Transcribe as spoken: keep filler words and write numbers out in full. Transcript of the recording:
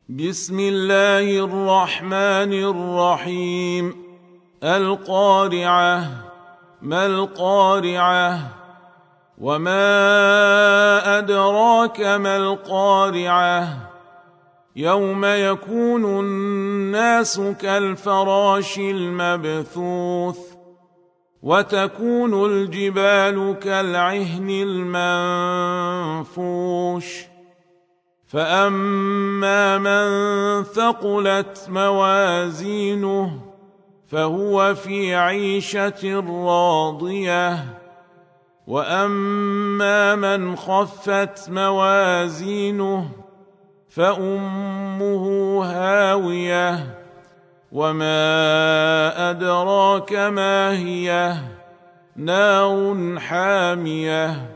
بسم الله الرحمن الرحيم. القارعة. ما القارعة؟ وما أدراك ما القارعة؟ يوم يكون الناس كالفراش المبثوث وتكون الجبال كالعهن المنفوش فأما من ثقلت موازينه فهو في عيشة راضية وأما من خفت موازينه فأمه هاوية وما أدراك ما هي نار حامية